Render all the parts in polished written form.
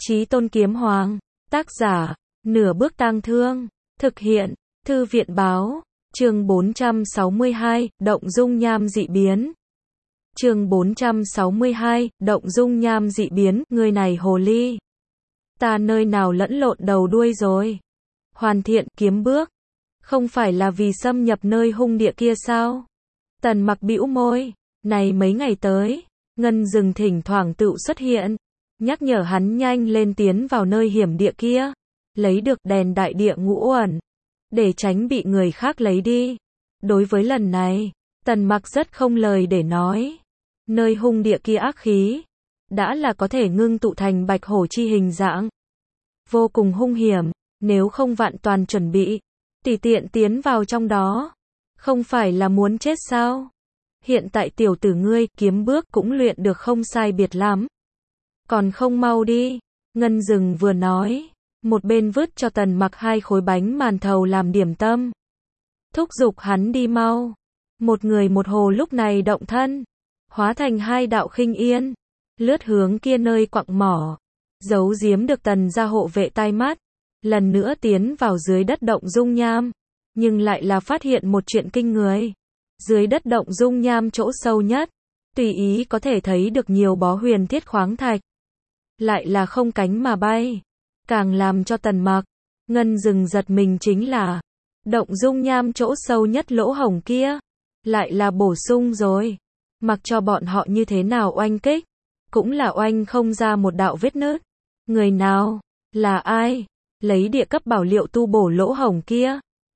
Chí Tôn Kiếm Hoàng, tác giả, Nửa Bước Tang Thương, thực hiện, Thư viện báo, chương 462, Động dung nham dị biến. Chương 462, Động dung nham dị biến, người này hồ ly. Ta nơi nào lẫn lộn đầu đuôi rồi. Hoàn thiện, kiếm bước. Không phải là vì xâm nhập nơi hung địa kia sao? Tần Mặc bĩu môi, này mấy ngày tới, Ngân Dừng thỉnh thoảng tự xuất hiện, nhắc nhở hắn nhanh lên tiến vào nơi hiểm địa kia, lấy được đèn đại địa ngũ uẩn, để tránh bị người khác lấy đi. Đối với lần này, Tần Mặc rất không lời để nói. Nơi hung địa kia ác khí, đã là có thể ngưng tụ thành bạch hổ chi hình dạng. Vô cùng hung hiểm, nếu không vạn toàn chuẩn bị, tùy tiện tiến vào trong đó, không phải là muốn chết sao? Hiện tại tiểu tử ngươi, kiếm bước cũng luyện được không sai biệt lắm. Còn không mau đi, Ngân Dừng vừa nói, một bên vứt cho Tần Mặc 2 khối bánh màn thầu làm điểm tâm. Thúc giục hắn đi mau. Một người một hồ lúc này động thân, hóa thành 2 đạo khinh yên, lướt hướng kia nơi quặng mỏ, giấu giếm được Tần gia hộ vệ tai mắt, lần nữa tiến vào dưới đất động dung nham, nhưng lại là phát hiện một chuyện kinh người. Dưới đất động dung nham chỗ sâu nhất, tùy ý có thể thấy được nhiều bó huyền thiết khoáng thạch, lại là không cánh mà bay. Càng làm cho Tần Mặc, Ngân Dừng giật mình chính là, động dung nham chỗ sâu nhất lỗ hổng kia, lại là bổ sung rồi. Mặc cho bọn họ như thế nào oanh kích, cũng là oanh không ra một đạo vết nứt. Người nào? Là ai? Lấy địa cấp bảo liệu tu bổ lỗ hổng kia?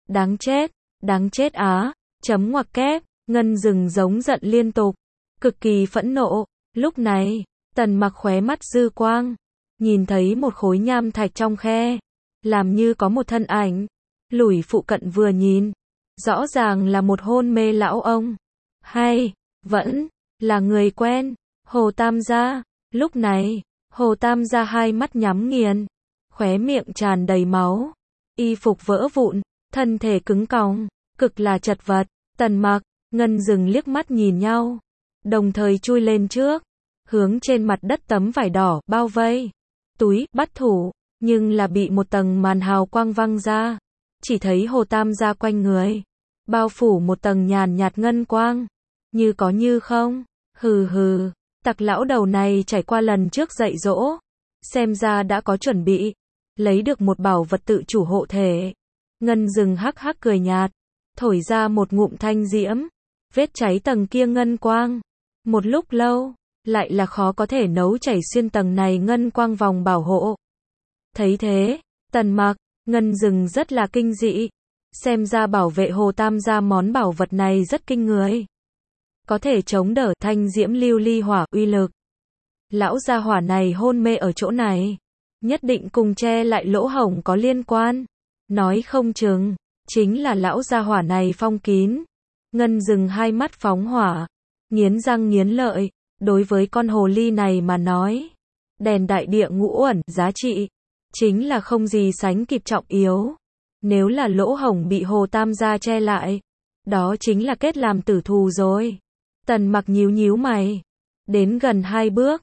Đáng chết á, chấm ngoặc kép, Ngân Dừng giống giận liên tục, cực kỳ phẫn nộ. Lúc này, Tần Mặc khóe mắt dư quang, nhìn thấy một khối nham thạch trong khe, làm như có một thân ảnh, lủi phụ cận vừa nhìn, rõ ràng là một hôn mê lão ông, hay vẫn là người quen, Hồ Tam Gia. Lúc này, Hồ Tam Gia 2 mắt nhắm nghiền, khóe miệng tràn đầy máu, y phục vỡ vụn, thân thể cứng còng, cực là chật vật. Tần Mặc, Ngân Dừng liếc mắt nhìn nhau, đồng thời chui lên trước, hướng trên mặt đất tấm vải đỏ bao vây túi bắt thủ, nhưng là bị một tầng màn hào quang văng ra, chỉ thấy Hồ Tam Gia quanh người bao phủ một tầng nhàn nhạt ngân quang, như có như không. Hừ hừ, tặc lão đầu này trải qua lần trước dạy dỗ, xem ra đã có chuẩn bị, lấy được một bảo vật tự chủ hộ thể. Ngân Dừng hắc hắc cười nhạt, thổi ra một ngụm thanh diễm, vết cháy tầng kia ngân quang. Một lúc lâu, lại là khó có thể nấu chảy xuyên tầng này ngân quang vòng bảo hộ. Thấy thế, Tần Mặc, Ngân Dừng rất là kinh dị, xem ra bảo vệ Hồ Tam Gia món bảo vật này rất kinh người, có thể chống đỡ thanh diễm lưu ly hỏa uy lực. Lão gia hỏa này hôn mê ở chỗ này, nhất định cùng che lại lỗ hổng có liên quan, nói không chừng chính là lão gia hỏa này phong kín. Ngân Dừng 2 mắt phóng hỏa, nghiến răng nghiến lợi, đối với con hồ ly này mà nói, đèn đại địa ngũ uẩn giá trị chính là không gì sánh kịp trọng yếu. Nếu là lỗ hổng bị Hồ Tam Gia che lại, đó chính là kết làm tử thù rồi. Tần Mặc nhíu mày, đến gần 2 bước,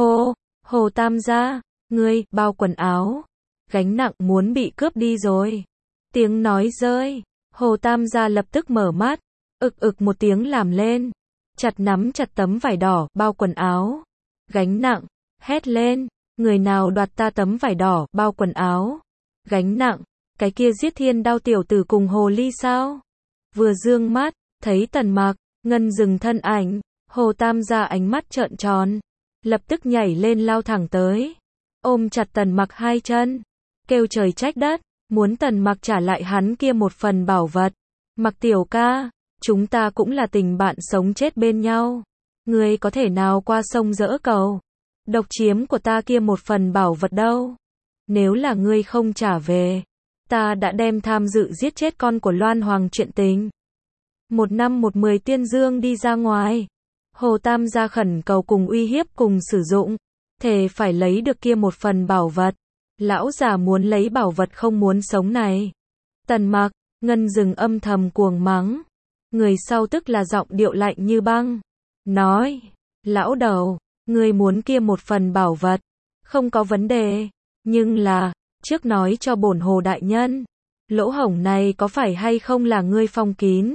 Hồ Tam Gia, ngươi, bao quần áo, gánh nặng muốn bị cướp đi rồi. Tiếng nói rơi, Hồ Tam Gia lập tức mở mắt, ực một tiếng làm lên, nắm chặt tấm vải đỏ, bao quần áo, gánh nặng, hét lên, người nào đoạt ta tấm vải đỏ, bao quần áo, gánh nặng, cái kia giết thiên đao tiểu tử cùng hồ ly sao? Vừa dương mắt, thấy Tần Mặc, Ngân Dừng thân ảnh, Hồ Tam Gia ánh mắt trợn tròn, lập tức nhảy lên lao thẳng tới, ôm chặt Tần Mặc 2 chân, kêu trời trách đất, muốn Tần Mặc trả lại hắn kia một phần bảo vật. Mặc tiểu ca, chúng ta cũng là tình bạn sống chết bên nhau, ngươi có thể nào qua sông dỡ cầu, độc chiếm của ta kia một phần bảo vật đâu? Nếu là ngươi không trả về, ta đã đem tham dự giết chết con của Loan Hoàng chuyện tình. 1 năm 10 tiên dương đi ra ngoài, Hồ Tam Gia khẩn cầu cùng uy hiếp cùng sử dụng, thề phải lấy được kia một phần bảo vật. Lão già muốn lấy bảo vật không muốn sống này. Tần Mặc, Ngân Dừng âm thầm cuồng mắng. Người sau tức là giọng điệu lạnh như băng, nói, lão đầu, ngươi muốn kia một phần bảo vật, không có vấn đề. Nhưng là, trước nói cho bổn Hồ đại nhân, lỗ hổng này có phải hay không là ngươi phong kín?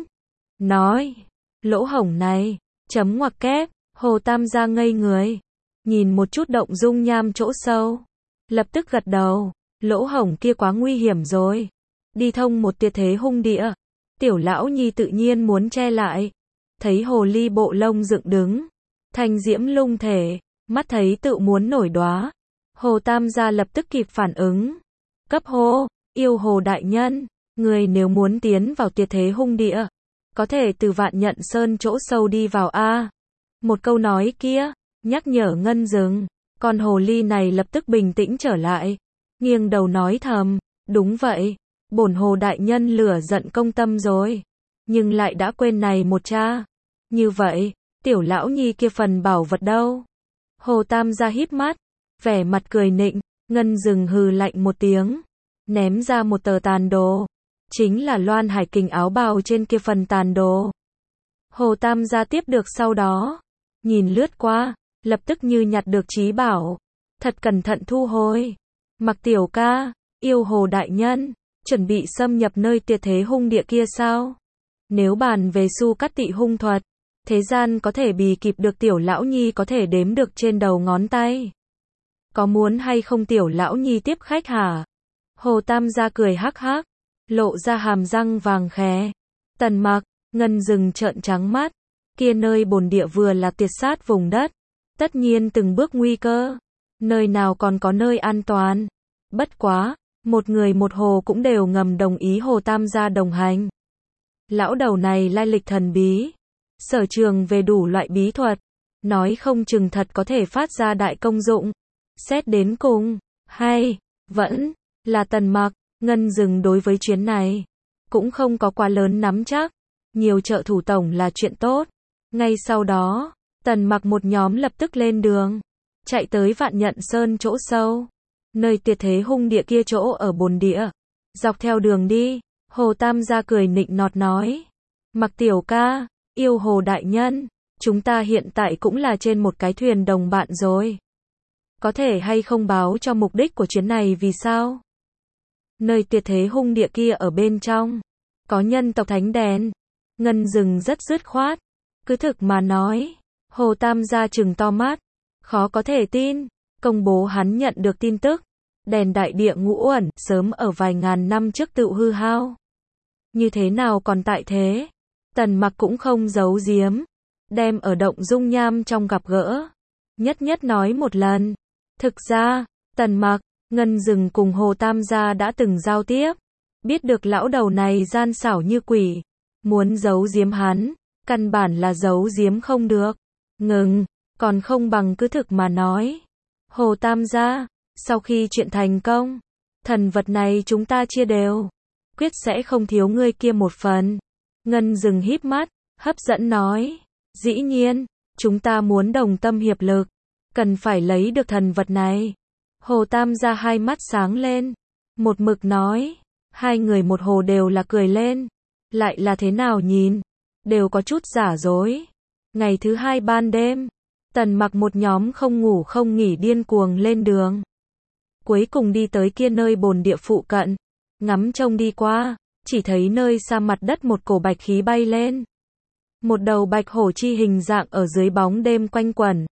Nói, lỗ hổng này, chấm ngoặc kép, Hồ Tam gia ngây người, nhìn một chút động dung nham chỗ sâu, lập tức gật đầu, lỗ hổng kia quá nguy hiểm rồi, đi thông một tuyệt thế hung địa, tiểu lão nhi tự nhiên muốn che lại, thấy hồ ly bộ lông dựng đứng, thanh diễm lung thể, mắt thấy tự muốn nổi đóa, Hồ Tam gia lập tức kịp phản ứng, cấp hô, yêu Hồ đại nhân, người nếu muốn tiến vào tuyệt thế hung địa, có thể từ Vạn Nhận Sơn chỗ sâu đi vào a. Một câu nói kia, nhắc nhở Ngân Dừng, con hồ ly này lập tức bình tĩnh trở lại, nghiêng đầu nói thầm, đúng vậy, bổn Hồ đại nhân lửa giận công tâm rồi, nhưng lại đã quên này một cha. Như vậy, tiểu lão nhi kia phần bảo vật đâu? Hồ Tam gia híp mắt, vẻ mặt cười nịnh, Ngân Dừng hừ lạnh một tiếng, ném ra một tờ tàn đồ, chính là Loan Hải Kình áo bào trên kia phần tàn đồ. Hồ Tam gia tiếp được sau đó, nhìn lướt qua, lập tức như nhặt được trí bảo, thật cẩn thận thu hồi. Mặc tiểu ca, yêu Hồ đại nhân, chuẩn bị xâm nhập nơi tuyệt thế hung địa kia sao? Nếu bàn về su cắt tị hung thuật, thế gian có thể bì kịp được tiểu lão nhi có thể đếm được trên đầu ngón tay. Có muốn hay không tiểu lão nhi tiếp khách hả? Hồ Tam gia cười hắc hắc, lộ ra hàm răng vàng khè. Tần Mặc, Ngân Dừng trợn trắng mắt, kia nơi bồn địa vừa là tuyệt sát vùng đất, tất nhiên từng bước nguy cơ, nơi nào còn có nơi an toàn. Bất quá, một người một hồ cũng đều ngầm đồng ý Hồ Tam gia đồng hành. Lão đầu này lai lịch thần bí, sở trường về đủ loại bí thuật, nói không chừng thật có thể phát ra đại công dụng. Xét đến cùng, hay, vẫn, là Tần Mặc, Ngân Dừng đối với chuyến này, cũng không có quá lớn nắm chắc, nhiều trợ thủ tổng là chuyện tốt. Ngay sau đó, Tần Mặc một nhóm lập tức lên đường, chạy tới Vạn Nhận Sơn chỗ sâu, nơi tuyệt thế hung địa kia chỗ ở bồn địa. Dọc theo đường đi, Hồ Tam gia cười nịnh nọt nói, Mặc tiểu ca, yêu Hồ đại nhân, chúng ta hiện tại cũng là trên một cái thuyền đồng bạn rồi. Có thể hay không báo cho mục đích của chuyến này vì sao? Nơi tuyệt thế hung địa kia ở bên trong, có nhân tộc thánh đèn. Ngân Dừng rất dứt khoát, cứ thực mà nói. Hồ Tam gia trừng to mắt, khó có thể tin, công bố hắn nhận được tin tức, đèn đại địa ngũ uẩn, sớm ở vài ngàn năm trước tự hư hao. Như thế nào còn tại thế? Tần Mặc cũng không giấu giếm, đem ở động dung nham trong gặp gỡ, nhất nhất nói một lần. Thực ra, Tần Mặc, Ngân Dừng cùng Hồ Tam gia đã từng giao tiếp, biết được lão đầu này gian xảo như quỷ, muốn giấu giếm hắn, căn bản là giấu giếm không được. Ngừng, còn không bằng cứ thực mà nói. Hồ Tam gia, sau khi chuyện thành công, thần vật này chúng ta chia đều, quyết sẽ không thiếu ngươi kia một phần. Ngân Dừng híp mắt, hấp dẫn nói, dĩ nhiên, chúng ta muốn đồng tâm hiệp lực, cần phải lấy được thần vật này. Hồ Tam gia hai mắt sáng lên, một mực nói, hai người một hồ đều là cười lên, lại là thế nào nhìn, đều có chút giả dối. Ngày thứ hai ban đêm, Tần Mặc một nhóm không ngủ không nghỉ điên cuồng lên đường. Cuối cùng đi tới kia nơi bồn địa phụ cận, ngắm trông đi qua, chỉ thấy nơi xa mặt đất một cổ bạch khí bay lên. Một đầu bạch hổ chi hình dạng ở dưới bóng đêm quanh quẩn.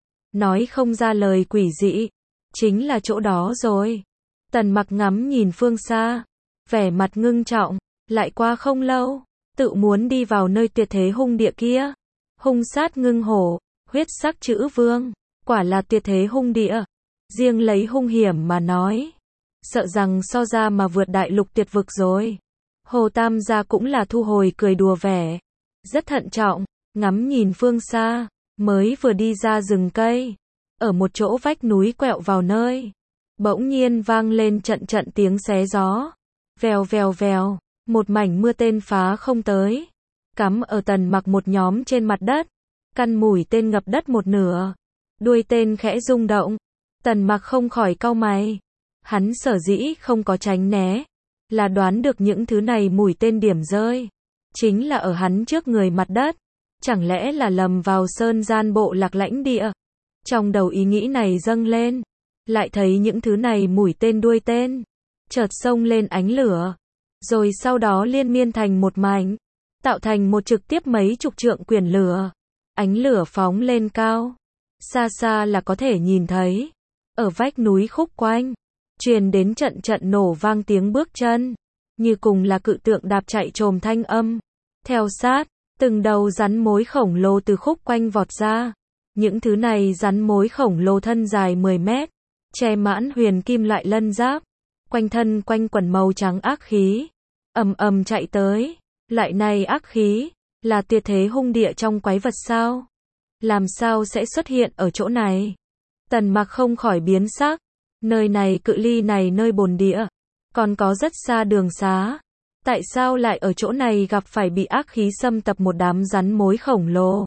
Nói không ra lời quỷ dị, chính là chỗ đó rồi. Tần Mặc ngắm nhìn phương xa, vẻ mặt ngưng trọng, lại qua không lâu, tự muốn đi vào nơi tuyệt thế hung địa kia. Hung sát ngưng hổ, huyết sắc chữ vương, quả là tuyệt thế hung địa. Riêng lấy hung hiểm mà nói, sợ rằng so ra mà vượt đại lục tuyệt vực rồi. Hồ Tam gia cũng là thu hồi cười đùa vẻ, rất thận trọng, ngắm nhìn phương xa, mới vừa đi ra rừng cây, ở một chỗ vách núi quẹo vào nơi, bỗng nhiên vang lên trận trận tiếng xé gió, vèo vèo vèo, một mảnh mưa tên phá không tới, cắm ở Tần Mặc một nhóm trên mặt đất, căn mũi tên ngập đất một nửa, đuôi tên khẽ rung động, Tần Mặc không khỏi cau mày, hắn sở dĩ không có tránh né, là đoán được những thứ này mũi tên điểm rơi, chính là ở hắn trước người mặt đất, chẳng lẽ là lầm vào sơn gian bộ lạc lãnh địa. Trong đầu ý nghĩ này dâng lên, lại thấy những thứ này mũi tên đuôi tên, chợt xông lên ánh lửa, rồi sau đó liên miên thành một mảnh, tạo thành một trực tiếp mấy chục trượng quyển lửa. Ánh lửa phóng lên cao, xa xa là có thể nhìn thấy, ở vách núi khúc quanh, truyền đến trận trận nổ vang tiếng bước chân, như cùng là cự tượng đạp chạy trồm thanh âm. Theo sát, từng đầu rắn mối khổng lồ từ khúc quanh vọt ra. Những thứ này rắn mối khổng lồ thân dài 10 mét, che mãn huyền kim loại lân giáp, quanh thân quanh quẩn màu trắng ác khí, ầm ầm chạy tới. Loại này ác khí, là tuyệt thế hung địa trong quái vật sao? Làm sao sẽ xuất hiện ở chỗ này? Tần Mặc không khỏi biến sắc, nơi này cự ly này nơi bồn địa, còn có rất xa đường xá. Tại sao lại ở chỗ này gặp phải bị ác khí xâm tập một đám rắn mối khổng lồ?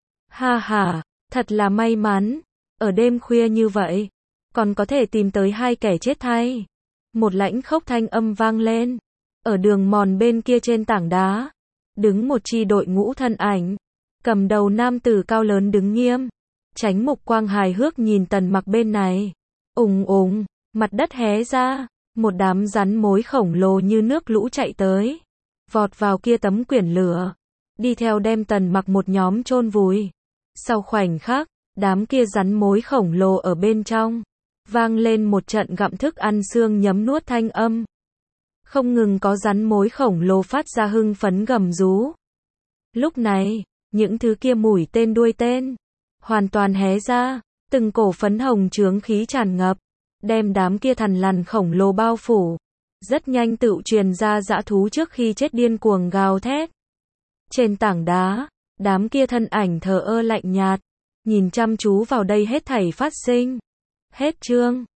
Ha ha, thật là may mắn, ở đêm khuya như vậy, còn có thể tìm tới hai kẻ chết thay. Một lãnh khốc thanh âm vang lên, ở đường mòn bên kia trên tảng đá, đứng một chi đội ngũ thân ảnh, cầm đầu nam tử cao lớn đứng nghiêm, tránh mục quang hài hước nhìn Tần Mặc bên này. Ùng ùng, mặt đất hé ra, một đám rắn mối khổng lồ như nước lũ chạy tới, vọt vào kia tấm quyển lửa, đi theo đem Tần Mặc một nhóm chôn vùi. Sau khoảnh khắc, đám kia rắn mối khổng lồ ở bên trong, vang lên một trận gặm thức ăn xương nhấm nuốt thanh âm. Không ngừng có rắn mối khổng lồ phát ra hưng phấn gầm rú. Lúc này, những thứ kia mũi tên đuôi tên, hoàn toàn hé ra, từng cổ phấn hồng chướng khí tràn ngập, đem đám kia thằn lằn khổng lồ bao phủ. Rất nhanh tự truyền ra dã thú trước khi chết điên cuồng gào thét. Trên tảng đá, đám kia thân ảnh thờ ơ lạnh nhạt, nhìn chăm chú vào đây hết thảy phát sinh. Hết chương.